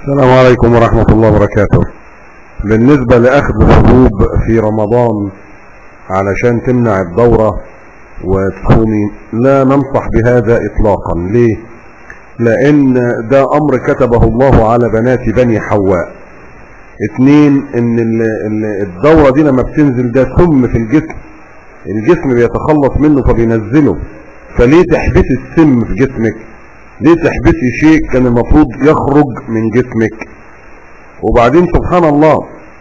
السلام عليكم ورحمة الله وبركاته. بالنسبة لأخذ الحبوب في رمضان علشان تمنع الدورة وتصومي، لا ننصح بهذا إطلاقا. ليه؟ لأن ده أمر كتبه الله على بنات بني حواء. 2، إن الدورة دي لما بتنزل ده سم في الجسم بيتخلص منه فبينزله، فليه تحبسي السم في جسمك؟ ليه تحبسي شيء كان المفروض يخرج من جسمك؟ وبعدين سبحان الله،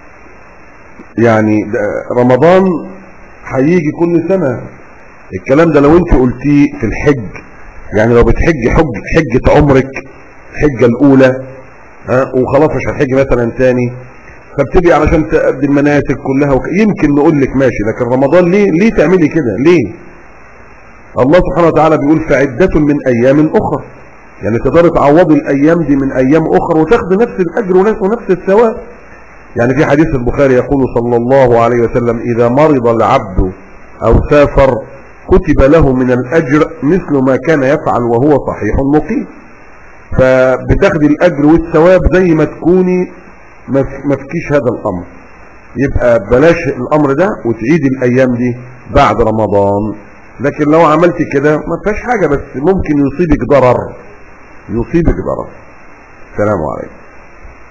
يعني رمضان هيجي كل سنة. الكلام ده لو انت قلتيه في الحج، يعني لو بتحجي حجة عمرك، الحجة الأولى وخلاص مش هتحجي مثلا تاني، فبتبقي علشان تأدي المناسك كلها يمكن نقول لك ماشي، لكن رمضان ليه تعملي كده؟ ليه؟ الله سبحانه وتعالى بيقول فعدة من أيام أخرى، يعني تقدر تعوضي الأيام دي من أيام أخرى وتاخدي نفس الأجر ونفس الثواب. يعني في حديث البخاري يقول صلى الله عليه وسلم: إذا مرض العبد أو سافر كتب له من الأجر مثل ما كان يفعل وهو صحيح مقيم. فبتاخدي الأجر والثواب زي ما تكوني ما فيكيش هذا الأمر. يبقى بلاش الأمر ده وتعيدي الأيام دي بعد رمضان. لكن لو عملتي كده ما فيهاش حاجة، بس ممكن يصيبك ضرر. السلام عليكم.